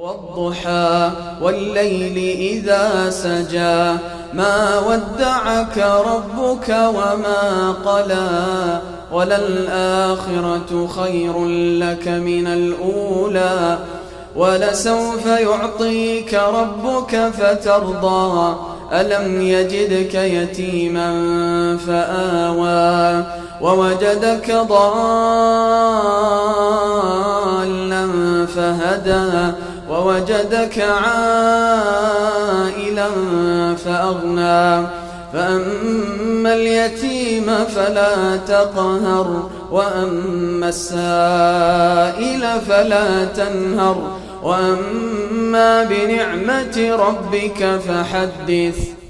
والضحى والليل إذا سجى ما ودعك ربك وما قلى وللآخرة خير لك من الأولى ولسوف يعطيك ربك فترضى ألم يجدك يتيما فآوى ووجدك ضالا فهدى ووجدك عائلا فأغنى فأما اليتيم فلا تقهر وأما السائل فلا تنهر وأما بنعمة ربك فحدث.